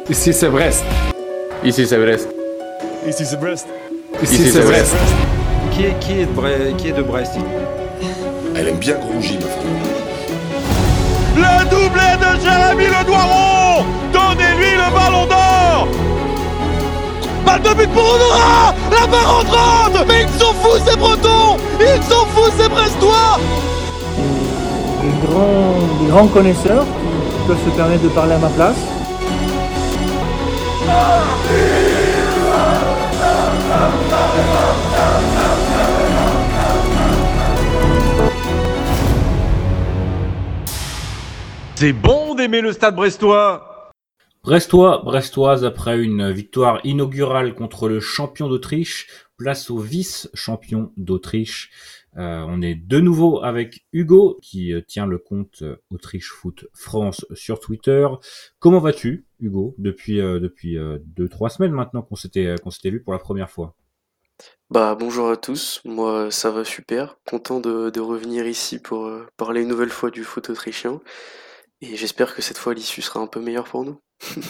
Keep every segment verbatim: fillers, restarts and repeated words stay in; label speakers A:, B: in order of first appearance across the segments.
A: Ici c'est Brest.
B: Ici c'est Brest.
C: Ici c'est Brest.
A: Ici,
B: Ici,
A: c'est
B: c'est
A: Brest.
D: Qui est, qui est de Brest, qui est de Brest?
E: Elle aime bien Grougy, ma femme.
C: Le doublé de Jérémy Le Doiron. Donnez-lui le ballon d'or. Balle de but pour Honora. La barre entrante. Mais ils sont fous ces Bretons. Ils sont fous ces Brestois.
F: Des grands, des grands connaisseurs qui peuvent se permettre de parler à ma place.
C: C'est bon d'aimer le stade brestois.
G: Brestois, Brestoise, après une victoire inaugurale contre le champion d'Autriche, place au vice-champion d'Autriche. Euh, on est de nouveau avec Hugo, qui euh, tient le compte euh, Autriche Foot France sur Twitter. Comment vas-tu, Hugo, depuis euh, depuis euh, deux trois semaines maintenant qu'on s'était euh, qu'on s'était vu pour la première fois?
H: Bah bonjour à tous, moi ça va super, content de, de revenir ici pour euh, parler une nouvelle fois du foot autrichien et j'espère que cette fois l'issue sera un peu meilleure pour nous.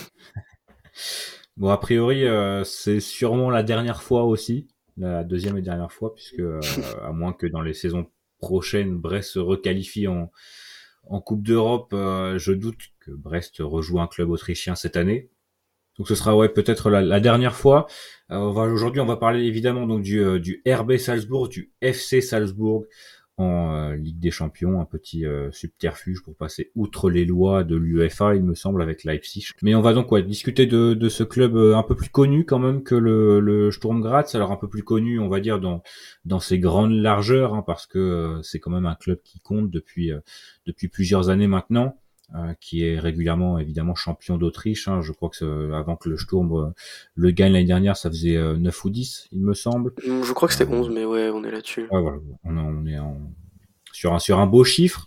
G: Bon, a priori, euh, c'est sûrement la dernière fois aussi, la deuxième et dernière fois, puisque euh, à moins que dans les saisons prochaines, Brest se requalifie en, en Coupe d'Europe, euh, je doute que Brest rejoue un club autrichien cette année. Donc ce sera ouais peut-être la, la dernière fois. Euh, on va, aujourd'hui, on va parler évidemment donc du, euh, du R B Salzbourg, du F C Salzbourg en euh, Ligue des Champions, un petit euh, subterfuge pour passer outre les lois de l'UEFA, il me semble, avec Leipzig. Mais on va donc ouais, discuter de, de ce club euh, un peu plus connu quand même que le, le Sturm Graz, alors un peu plus connu, on va dire, dans, dans ses grandes largeurs, hein, parce que euh, c'est quand même un club qui compte depuis, euh, depuis plusieurs années maintenant. Euh, qui est régulièrement évidemment champion d'Autriche. Hein. Je crois que euh, avant que le Sturm euh, le gagne l'année dernière, ça faisait euh, neuf ou dix, il me semble.
H: Hum, Je crois que c'était
G: Euh,
H: onze, mais ouais, on est là-dessus.
G: ouais, voilà, on, on est en, sur un sur un beau chiffre,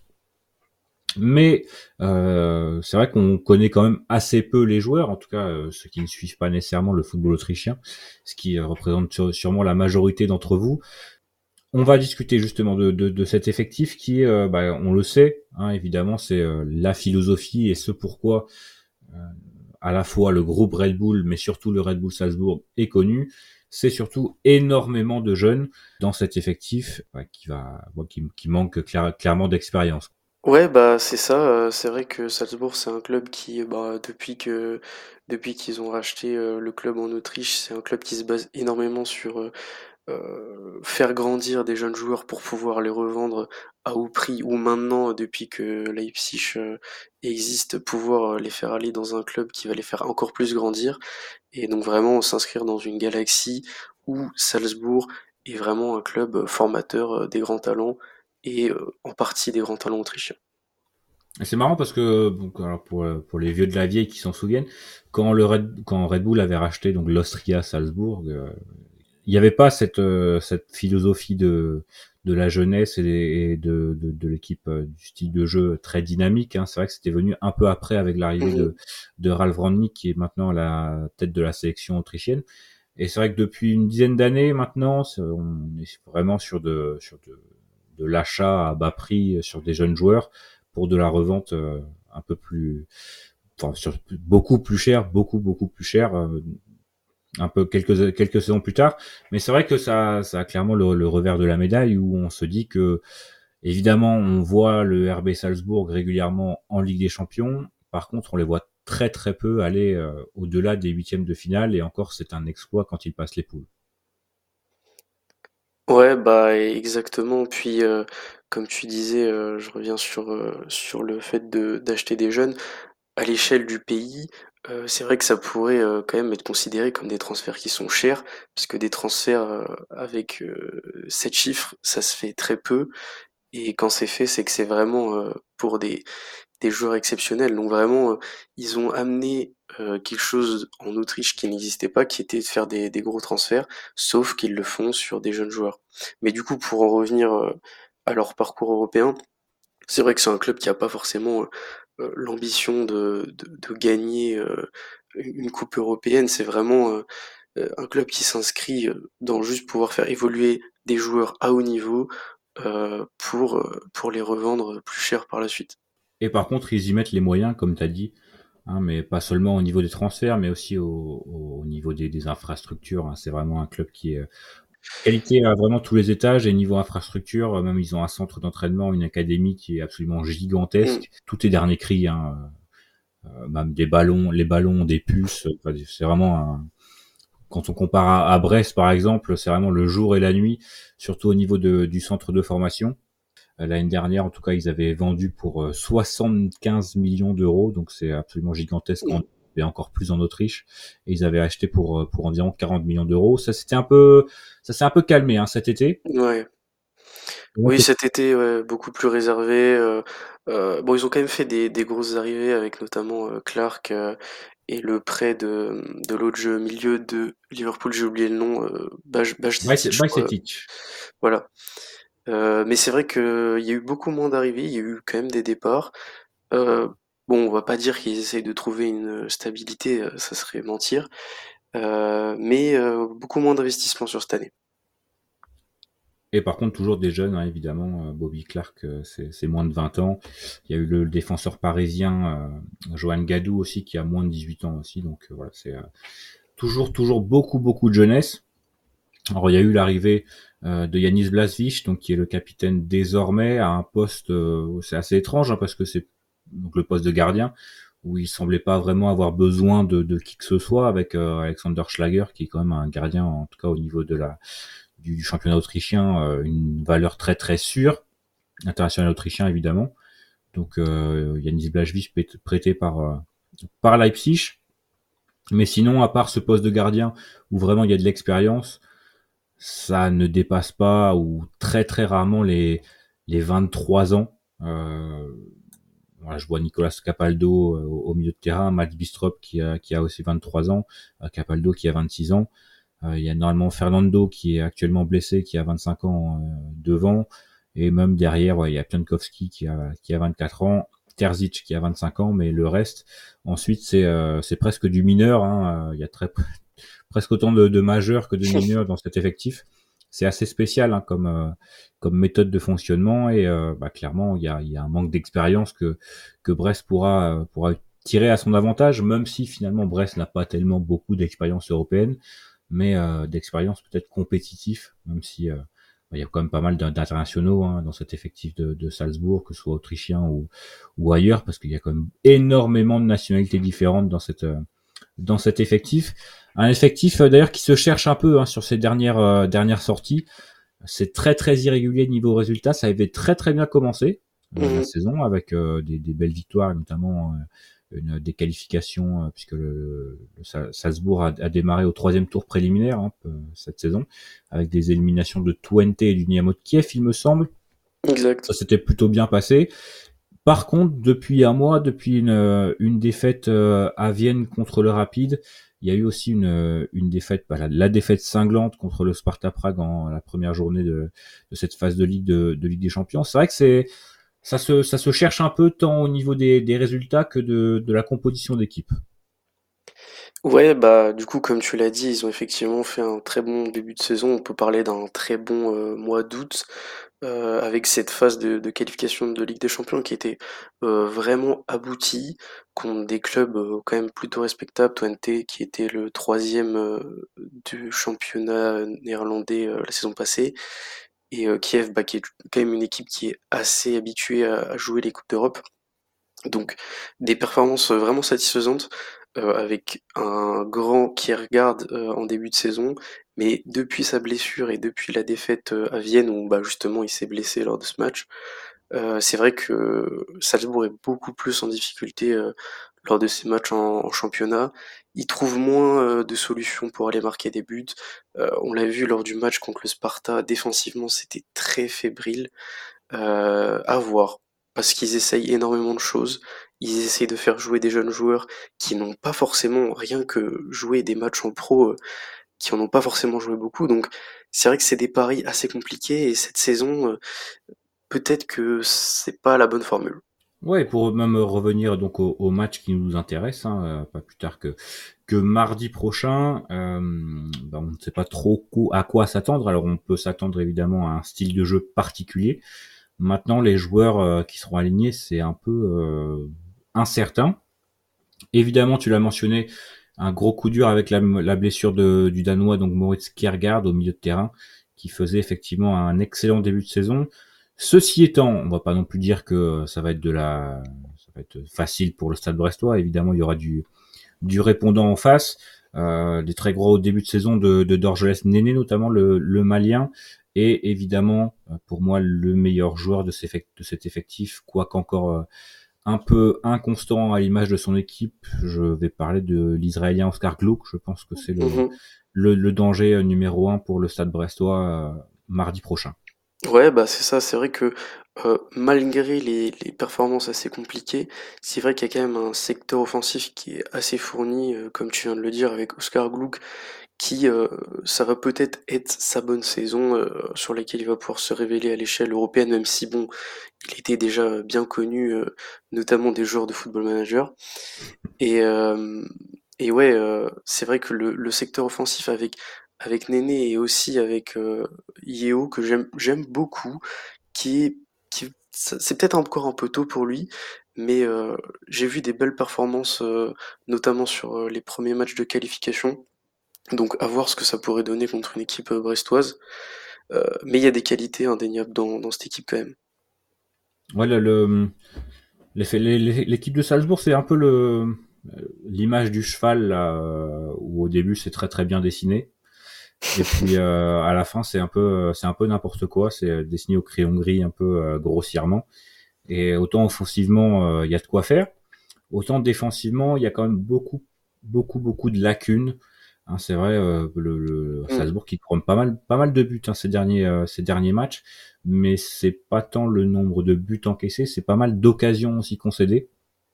G: mais euh, c'est vrai qu'on connaît quand même assez peu les joueurs, en tout cas euh, ceux qui ne suivent pas nécessairement le football autrichien, ce qui euh, représente sur, sûrement la majorité d'entre vous. On va discuter justement de, de, de cet effectif qui, euh, bah, on le sait, hein, évidemment, c'est euh, la philosophie et ce pourquoi euh, à la fois le groupe Red Bull, mais surtout le Red Bull Salzbourg est connu. C'est surtout énormément de jeunes dans cet effectif bah, qui va, bah, qui, qui manque clair, clairement d'expérience.
H: Ouais, bah c'est ça, euh, c'est vrai que Salzbourg c'est un club qui, bah, depuis que depuis qu'ils ont racheté euh, le club en Autriche, c'est un club qui se base énormément sur euh, euh, faire grandir des jeunes joueurs pour pouvoir les revendre à haut prix ou maintenant, depuis que Leipzig euh, existe, pouvoir euh, les faire aller dans un club qui va les faire encore plus grandir et donc vraiment s'inscrire dans une galaxie où Salzbourg est vraiment un club euh, formateur euh, des grands talents et euh, en partie des grands talents autrichiens.
G: Et c'est marrant parce que donc, alors pour pour les vieux de la vieille qui s'en souviennent, quand le Red, quand Red Bull avait racheté donc l'Austria Salzbourg, euh, il n'y avait pas cette euh, cette philosophie de de la jeunesse et, et de de, de l'équipe euh, du style de jeu très dynamique. Hein. C'est vrai que c'était venu un peu après avec l'arrivée
H: Mhm.
G: de de Ralf Rangnick qui est maintenant à la tête de la sélection autrichienne. Et c'est vrai que depuis une dizaine d'années maintenant, c'est- on est vraiment sur de sur de de l'achat à bas prix sur des jeunes joueurs pour de la revente euh, un peu plus, enfin sur beaucoup plus cher, beaucoup beaucoup plus cher. Euh, un peu quelques quelques saisons plus tard, mais c'est vrai que ça ça a clairement le, le revers de la médaille où on se dit que évidemment on voit le R B Salzbourg régulièrement en Ligue des Champions, par contre on les voit très très peu aller euh, au-delà des huitièmes de finale et encore c'est un exploit quand ils passent les poules.
H: Ouais, bah exactement. Puis, euh, comme tu disais, euh, je reviens sur, euh, sur le fait de d'acheter des jeunes. À l'échelle du pays, heu, c'est vrai que ça pourrait, heu, quand même être considéré comme des transferts qui sont chers, parce que des transferts, heu, avec, heu, sept chiffres, ça se fait très peu et quand c'est fait, c'est que c'est vraiment, heu, pour des des joueurs exceptionnels. Donc vraiment, heu, ils ont amené, heu, quelque chose en Autriche qui n'existait pas, qui était de faire des des gros transferts, sauf qu'ils le font sur des jeunes joueurs. Mais du coup, pour en revenir, heu, à leur parcours européen, c'est vrai que c'est un club qui a pas forcément, heu heu, l'ambition de de de gagner, heu, une coupe européenne. C'est vraiment, heu heu, un club qui s'inscrit, heu, dans juste pouvoir faire évoluer des joueurs à haut niveau, heu, pour, heu, pour les revendre plus cher par la suite.
G: Et par contre ils y mettent les moyens comme tu as dit hein, mais pas seulement au niveau des transferts, mais aussi au, au niveau des, des infrastructures. Hein. C'est vraiment un club qui est qualité à vraiment tous les étages et niveau infrastructure, même ils ont un centre d'entraînement, une académie qui est absolument gigantesque.
H: Mm.
G: Tout est dernier cri, hein. Euh, même des ballons, les ballons, des puces. Enfin, c'est vraiment un... Quand on compare à, à Brest par exemple, c'est vraiment le jour et la nuit, surtout au niveau de, du centre de formation. Euh, l'année dernière, en tout cas, ils avaient vendu pour euh, soixante-quinze millions d'euros, donc c'est absolument gigantesque. En...
H: Mm.
G: et encore plus en Autriche, et ils avaient acheté pour pour environ quarante millions d'euros. Ça c'était un peu, ça s'est un peu calmé hein, cet été.
H: Ouais. Oui, cet été, ouais, beaucoup plus réservé. Euh, euh, bon, ils ont quand même fait des, des grosses arrivées avec notamment euh, Clark euh, et le prêt de, de l'autre jeu milieu de Liverpool, j'ai oublié le nom, euh, Baj, Bajcetic, je crois.
G: Bajcetic.
H: Voilà. Euh, mais c'est vrai qu'il y a eu beaucoup moins d'arrivées, il y a eu quand même des départs. Euh, bon, on va pas dire qu'ils essayent de trouver une stabilité, euh, ça serait mentir. Euh, mais euh, beaucoup moins d'investissement sur cette année.
G: Et par contre, toujours des jeunes, hein, évidemment. Bobby Clark, c'est, c'est moins de vingt ans. Il y a eu le défenseur parisien, euh, Johan Gadou aussi, qui a moins de dix-huit ans aussi. Donc euh, voilà, c'est euh, toujours, toujours beaucoup, beaucoup de jeunesse. Alors il y a eu l'arrivée euh, de Yanis Blasvich, donc qui est le capitaine désormais à un poste, euh, c'est assez étrange hein, parce que c'est donc le poste de gardien où il semblait pas vraiment avoir besoin de, de qui que ce soit avec euh, Alexander Schlager qui est quand même un gardien en tout cas au niveau de la du, du championnat autrichien, euh, une valeur très très sûre, international autrichien évidemment. Donc euh, Yanis Blasvich prêté par euh, par Leipzig. Mais sinon, à part ce poste de gardien où vraiment il y a de l'expérience, ça ne dépasse pas ou très très rarement les les vingt-trois ans. Euh, voilà, je vois Nicolas Capaldo euh, au milieu de terrain, Mats Bistrup qui a qui a aussi vingt-trois ans, euh, Capaldo qui a vingt-six ans. Euh, il y a normalement Fernando qui est actuellement blessé, qui a vingt-cinq ans euh, devant, et même derrière, ouais, il y a Piankowski qui a qui a vingt-quatre ans, Terzic qui a vingt-cinq ans, mais le reste, ensuite c'est euh, c'est presque du mineur. Hein, il y a très presque autant de, de majeurs que de mineurs dans cet effectif. C'est assez spécial hein, comme euh, comme méthode de fonctionnement et euh, bah, clairement il y a il y a un manque d'expérience que que Brest pourra pourra tirer à son avantage, même si finalement Brest n'a pas tellement beaucoup d'expérience européenne, mais euh, d'expérience peut-être compétitif, même si euh, il y a quand même pas mal d'internationaux hein, dans cet effectif de, de Salzbourg, que ce soit autrichien ou ou ailleurs, parce qu'il y a quand même énormément de nationalités différentes dans cette dans cet effectif. Un effectif euh, d'ailleurs qui se cherche un peu hein, sur ces dernières euh, dernières sorties. C'est très très irrégulier niveau résultat. Ça avait très très bien commencé euh, mmh. la saison avec euh, des, des belles victoires, notamment euh, une des qualifications euh, puisque le, le Salzbourg a, a démarré au troisième tour préliminaire hein, cette saison avec des éliminations de Twente et du Dynamo de Kiev, il me semble.
H: Exact.
G: Ça s'était plutôt bien passé. Par contre, depuis un mois, depuis une, une défaite euh, à Vienne contre le Rapide, il y a eu aussi une, une défaite, bah, la, la défaite cinglante contre le Sparta Prague en la première journée de, de cette phase de Ligue de, de Ligue des Champions. C'est vrai que c'est ça se ça se cherche un peu tant au niveau des, des résultats que de, de la composition d'équipe.
H: Ouais, bah du coup, comme tu l'as dit, ils ont effectivement fait un très bon début de saison. On peut parler d'un très bon euh, mois d'août. Euh, avec cette phase de, de qualification de Ligue des Champions qui était euh, vraiment aboutie, contre des clubs euh, quand même plutôt respectables, Twente qui était le troisième euh, du championnat néerlandais euh, la saison passée, et euh, Kiev bah, qui est quand même une équipe qui est assez habituée à, à jouer les Coupes d'Europe. Donc des performances vraiment satisfaisantes, euh, avec un grand Kiergaard euh, en début de saison, mais depuis sa blessure et depuis la défaite euh, à Vienne où bah, justement il s'est blessé lors de ce match, euh, c'est vrai que Salzbourg est beaucoup plus en difficulté euh, lors de ces matchs en, en championnat. Il trouve moins euh, de solutions pour aller marquer des buts. Euh, on l'a vu lors du match contre le Sparta, défensivement c'était très fébrile. Euh, à voir, parce qu'ils essayent énormément de choses. Ils essayent de faire jouer des jeunes joueurs qui n'ont pas forcément rien que jouer des matchs en pro, euh, qui en ont pas forcément joué beaucoup. Donc c'est vrai que c'est des paris assez compliqués et cette saison, euh, peut-être que c'est pas la bonne formule.
G: Ouais, pour même revenir donc au, au match qui nous intéresse, hein, euh, pas plus tard que que mardi prochain, euh, ben on ne sait pas trop à quoi s'attendre. Alors on peut s'attendre évidemment à un style de jeu particulier. Maintenant, les joueurs euh, qui seront alignés, c'est un peu euh, incertain. Évidemment, tu l'as mentionné, un gros coup dur avec la, la blessure de, du Danois, donc Moritz Kjærgaard au milieu de terrain, qui faisait effectivement un excellent début de saison. Ceci étant, on va pas non plus dire que ça va être de la, ça va être facile pour le Stade Brestois. Évidemment, il y aura du, du répondant en face, euh, des très gros débuts de saison de, de Dorgelès Néné, notamment le, le Malien, et évidemment, pour moi, le meilleur joueur de, ces, de cet effectif, quoiqu'encore euh, un peu inconstant à l'image de son équipe. Je vais parler de l'Israélien Oscar Gluck. Je pense que c'est le,
H: Mmh.
G: le, le danger numéro un pour le Stade Brestois euh, mardi prochain.
H: Ouais, bah, c'est ça, c'est vrai que, heu, malgré les les performances assez compliquées, c'est vrai qu'il y a quand même un secteur offensif qui est assez fourni, heu, comme tu viens de le dire avec Oscar Gluck qui, heu, ça va peut-être être sa bonne saison, heu, sur laquelle il va pouvoir se révéler à l'échelle européenne, même si bon, il était déjà bien connu, heu, notamment des joueurs de Football Manager et hem et ouais, heu, c'est vrai que le le secteur offensif avec avec Néné et aussi avec, heu, Yeo que j'aime j'aime beaucoup, qui est qui ça c'est peut-être encore un peu tôt pour lui, mais heu, j'ai vu des belles performances, heu, notamment sur, heu, les premiers matchs de qualification. Donc à voir ce que ça pourrait donner contre une équipe, heu, brestoise, heu, mais il y a des qualités indéniables dans dans cette équipe quand même.
G: Ouais, le, le, l'effet- les- les- l'équipe de Salzbourg, c'est un peu le, l'image du cheval là, euh, où au début c'est très très bien dessiné. Et puis euh, à la fin, c'est un peu, c'est un peu n'importe quoi. C'est dessiné au crayon gris, un peu euh, grossièrement. Et autant offensivement, il euh, y a de quoi faire. Autant défensivement, il y a quand même beaucoup, beaucoup, beaucoup de lacunes. Hein, c'est vrai, euh, le, le
H: Mmh.
G: Salzbourg qui prend pas mal, pas mal de buts hein, ces derniers, euh, ces derniers matchs, mais c'est pas tant le nombre de buts encaissés, c'est pas mal d'occasions aussi concédées.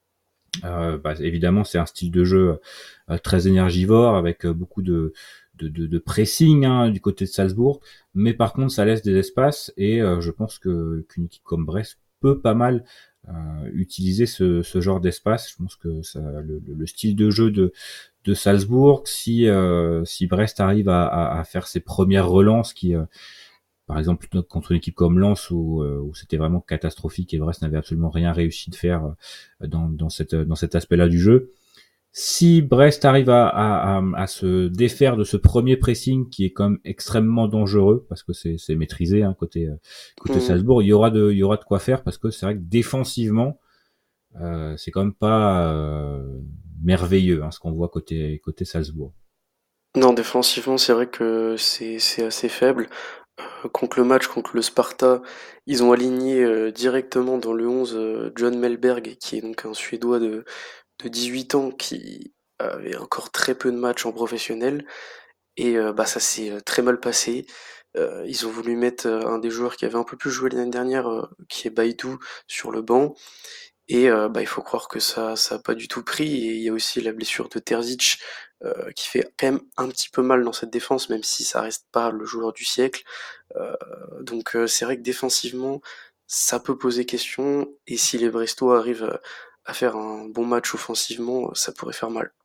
G: Euh, bah, évidemment, c'est un style de jeu euh, très énergivore avec euh, beaucoup de, de, de, de pressing hein, du côté de Salzbourg, mais par contre, ça laisse des espaces et euh, je pense que qu'une équipe comme Brest peut pas mal euh, utiliser ce, ce genre d'espace. Je pense que ça, le, le style de jeu de, de Salzbourg, si euh, si Brest arrive à, à, à faire ses premières relances qui euh, par exemple contre une équipe comme Lens où, euh, où c'était vraiment catastrophique et Brest n'avait absolument rien réussi de faire euh, dans, dans, cette, dans cet aspect-là du jeu. Si Brest arrive à, à, à, à se défaire de ce premier pressing qui est quand même extrêmement dangereux parce que c'est, c'est maîtrisé hein, côté, côté
H: Mmh.
G: Salzbourg, il y aura de, il y aura de quoi faire parce que c'est vrai que défensivement, euh, c'est quand même pas euh, merveilleux hein, ce qu'on voit côté, côté Salzbourg.
H: Non, défensivement, c'est vrai que c'est c'est assez faible. Heu, contre le match contre le Sparta, ils ont aligné, heu, directement dans le onze, heu, John Mellberg, qui est donc un Suédois de de dix-huit ans qui avait encore très peu de matchs en professionnel et heu, bah, ça s'est, heu, très mal passé. Heu, ils ont voulu mettre, heu, un des joueurs qui avait un peu plus joué l'année dernière, heu, qui est Baidoo, sur le banc et heu, bah, il faut croire que ça ça a pas du tout pris et il y a aussi la blessure de Terzic, heu, qui fait quand même un petit peu mal dans cette défense, même si ça reste pas le joueur du siècle. Heu, donc heu, c'est vrai que défensivement, ça peut poser question et si les Brestois arrivent, heu, à faire un bon match offensivement, ça pourrait faire mal.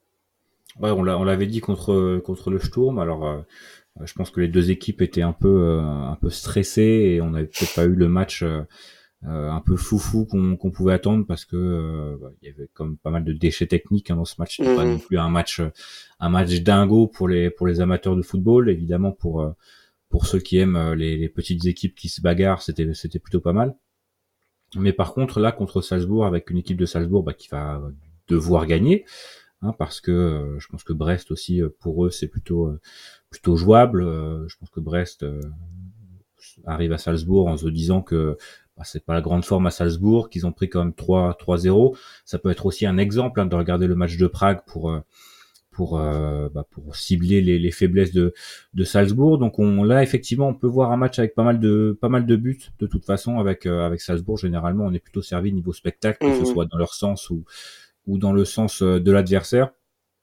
G: Ouais, on, l'a, on l'avait dit contre, contre le Sturm. Alors, euh, je pense que les deux équipes étaient un peu, euh, un peu stressées et on n'avait peut-être pas eu le match euh, euh, un peu foufou qu'on, qu'on pouvait attendre parce que euh, bah, il y avait comme pas mal de déchets techniques hein, dans ce match. C'était pas non
H: Mmh.
G: plus un match, un match dingo pour les, pour les amateurs de football. Évidemment, pour, euh, pour ceux qui aiment euh, les, les petites équipes qui se bagarrent, c'était, c'était plutôt pas mal. Mais par contre, là, contre Salzbourg, avec une équipe de Salzbourg bah, qui va devoir gagner, hein, parce que euh, je pense que Brest aussi, euh, pour eux, c'est plutôt euh, plutôt jouable. Euh, je pense que Brest euh, arrive à Salzbourg en se disant que bah, c'est pas la grande forme à Salzbourg, qu'ils ont pris quand même trois trois zéro. Ça peut être aussi un exemple hein, de regarder le match de Prague pour euh, pour euh, bah, pour cibler les, les faiblesses de de Salzbourg. Donc on là effectivement on peut voir un match avec pas mal de pas mal de buts de toute façon avec euh, avec Salzbourg. Généralement on est plutôt servi niveau spectacle, que ce
H: Mmh.
G: soit dans leur sens ou ou dans le sens euh, de l'adversaire.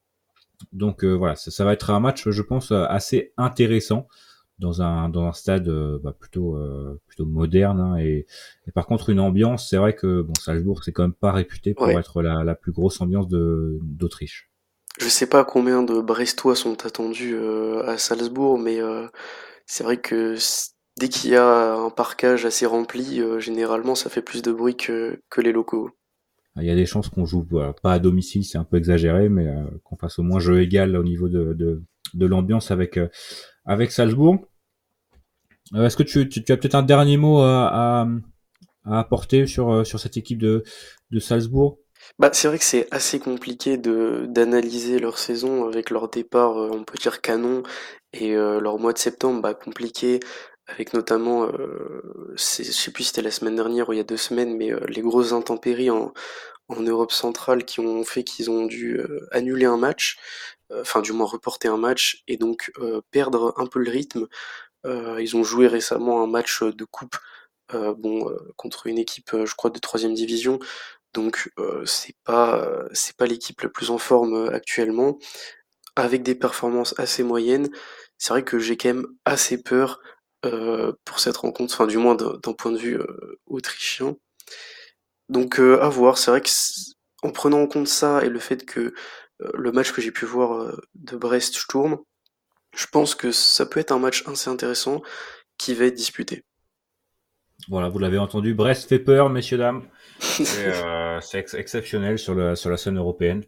G: Donc euh, voilà, ça, ça va être un match, je pense, euh, assez intéressant dans un dans un stade euh, bah, plutôt euh, plutôt moderne hein, et, et par contre une ambiance, c'est vrai que bon Salzbourg c'est quand même pas réputé pour
H: Ouais.
G: être la, la plus grosse ambiance de d'Autriche.
H: Je sais pas combien de Brestois sont attendus, heu, à Salzbourg, mais heu, c'est vrai que s dès qu'il y a un parkage assez rempli, heu, généralement ça fait plus de bruit que que les locaux.
G: Il y a des chances qu'on joue voilà, pas à domicile, c'est un peu exagéré, mais euh, qu'on fasse au moins jeu égal au niveau de, de, de l'ambiance avec, euh, avec Salzbourg. Euh, est-ce que tu, tu, tu as peut-être un dernier mot à, à, à apporter sur, euh, sur cette équipe de, de Salzbourg?
H: Bah, c'est vrai que c'est assez compliqué de d'analyser leur saison avec leur départ, euh, on peut dire canon, et euh, leur mois de septembre, bah, compliqué, avec notamment, euh, c'est- je sais plus si c'était la semaine dernière ou il y a deux semaines, mais euh, les grosses intempéries en, en Europe centrale qui ont fait qu'ils ont dû euh, annuler un match, euh, enfin du moins reporter un match, et donc euh, perdre un peu le rythme. Euh, ils ont joué récemment un match de coupe, euh, bon, euh, contre une équipe, euh, je crois, de troisième division. Donc euh, c'est pas euh, c'est pas l'équipe la plus en forme euh, actuellement, avec des performances assez moyennes. C'est vrai que j'ai quand même assez peur euh, pour cette rencontre, enfin du moins d'un d'un point de vue euh, autrichien. Donc euh, à voir. C'est vrai que c- en prenant en compte ça et le fait que euh, le match que j'ai pu voir euh, de Brest-Sturm, je pense que ça peut être un match assez intéressant qui va être disputé.
G: Voilà, vous l'avez entendu, Brest fait peur, messieurs, dames. C'est euh, c'est ex- exceptionnel sur, le, sur la scène européenne.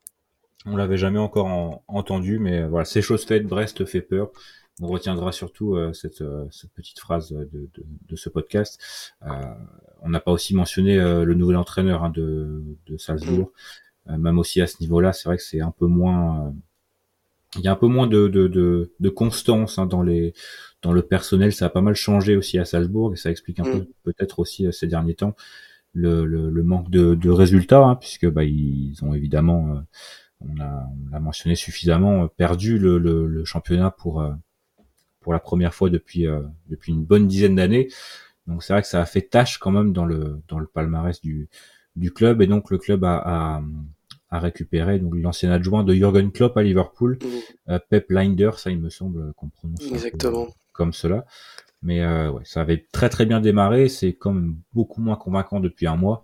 G: On l'avait jamais encore en- entendu, mais euh, voilà, c'est chose faite, Brest fait peur. On retiendra surtout euh, cette, euh, cette petite phrase de, de, de ce podcast. Euh, on n'a pas aussi mentionné euh, le nouvel entraîneur hein, de, de
H: Mm,
G: Salzbourg. Euh, même aussi à ce niveau-là, c'est vrai que c'est un peu moins... euh, il y a un peu moins de, de, de, de constance hein, dans les dans le personnel. Ça a pas mal changé aussi à Salzbourg et ça explique un
H: mm,
G: peu peut-être aussi euh, ces derniers temps le, le, le manque de, de résultats hein, puisque bah, ils ont évidemment, euh, on l'a on l'a mentionné suffisamment, euh, perdu le, le, le championnat pour euh, pour la première fois depuis euh, depuis une bonne dizaine d'années. Donc c'est vrai que ça a fait tâche quand même dans le dans le palmarès du du club et donc le club a, a, a récupéré donc l'ancien adjoint de Jürgen Klopp à Liverpool,
H: mm,
G: euh, Pep Lijnders, ça il me semble qu'on prononce un peu euh,
H: exactement.
G: comme cela. Mais euh, ouais, ça avait très très bien démarré, c'est quand même beaucoup moins convaincant depuis un mois.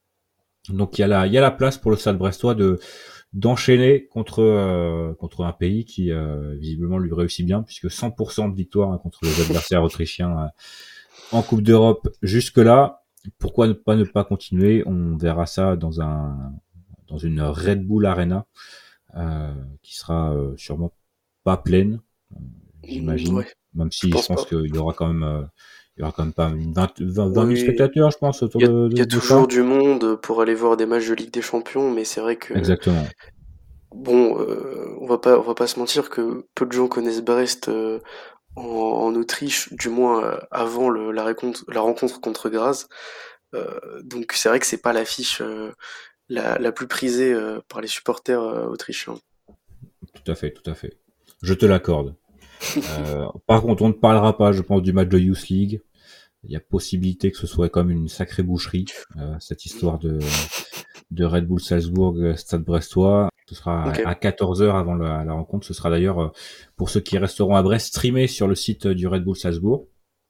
G: Donc il y a la il y a la place pour le Stade Brestois de d'enchaîner contre euh, contre un pays qui euh, visiblement lui réussit bien puisque cent pour cent de victoire hein, contre les adversaires autrichiens euh, en Coupe d'Europe jusque-là. Pourquoi ne pas ne pas continuer? On verra ça dans un dans une Red Bull Arena euh, qui sera euh, sûrement pas pleine, euh,
H: Mm,
G: j'imagine.
H: ouais,
G: Même
H: je
G: si je
H: pense
G: pense
H: pas.
G: qu'il y aura quand même euh, il y aura quand même pas une vingt, vingt, vingt mille
H: Oui,
G: spectateurs, je pense, autour
H: il y a,
G: de,
H: il y
G: de,
H: a
G: de
H: toujours
G: ça.
H: du monde pour aller voir des matchs de Ligue des Champions, mais c'est vrai que
G: Exactement.
H: bon, euh, on va pas, on va pas se mentir que peu de gens connaissent Brest euh, en, en Autriche, du moins euh, avant le, la, rencontre, la rencontre contre Graz. Euh, donc c'est vrai que c'est pas l'affiche euh, la, la plus prisée euh, par les supporters euh, autrichiens.
G: Tout à fait, tout à fait. Je te l'accorde. Euh, par contre, on ne parlera pas, je pense, du match de Youth League. Il y a possibilité que ce soit comme une sacrée boucherie, euh, cette histoire de, de Red Bull Salzbourg, euh, Stade Brestois. Ce sera
H: Ok.
G: à quatorze heures avant la, la rencontre. Ce sera d'ailleurs, euh, pour ceux qui resteront à Brest, streamé sur le site du Red Bull Salzbourg,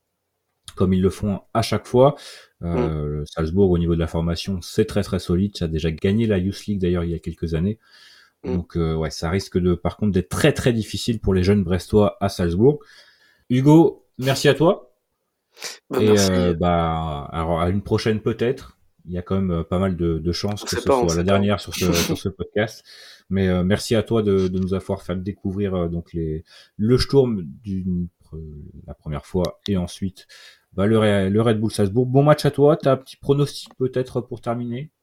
G: comme ils le font à chaque fois.
H: Mm,
G: Euh, le Salzbourg, au niveau de la formation, c'est très très solide. Ça a déjà gagné la Youth League d'ailleurs il y a quelques années.
H: mm.
G: Donc euh, ouais, ça risque de, par contre, d'être très très difficile pour les jeunes Brestois à Salzbourg. Hugo, merci à toi.
H: Bah
G: Et
H: merci.
G: euh, bah, alors à une prochaine peut-être. Il y a quand même euh, pas mal de, de chances
H: On
G: que
H: sait
G: ce
H: pas, on
G: soit la
H: sait pas.
G: dernière sur ce sur ce podcast. Mais euh, merci à toi de, de nous avoir fait découvrir euh, donc les le Sturm d'une euh, la première fois et ensuite bah, le, Re- le Red Bull Salzbourg. Bon match à toi. T'as un petit pronostic peut-être pour terminer?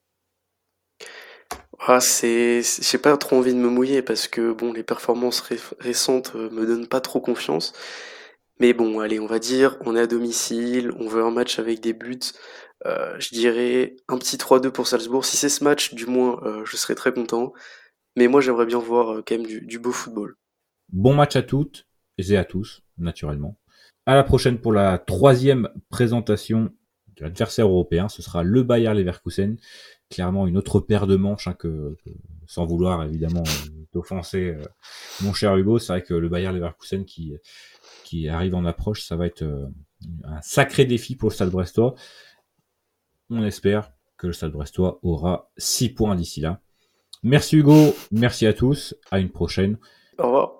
H: Ah, c'est, c'est- j'ai pas trop envie de me mouiller parce que bon, les performances ré- récentes euh, me donnent pas trop confiance. Mais bon, allez, on va dire, on est à domicile, on veut un match avec des buts. Euh, je dirais un petit trois deux pour Salzbourg. Si c'est ce match, du moins, euh, je serais très content. Mais moi, j'aimerais bien voir euh, quand même du, du beau football.
G: Bon match à toutes et à tous naturellement. À la prochaine pour la troisième présentation de l'adversaire européen. Ce sera le Bayer Leverkusen. Clairement une autre paire de manches, hein, que, que- sans vouloir évidemment euh, t'offenser, euh, mon cher Hugo. C'est vrai que le Bayer Leverkusen qui, qui arrive en approche, ça va être euh, un sacré défi pour le Stade Brestois. On espère que le Stade Brestois aura six points d'ici là. Merci Hugo, merci à tous, à une prochaine.
H: Au revoir.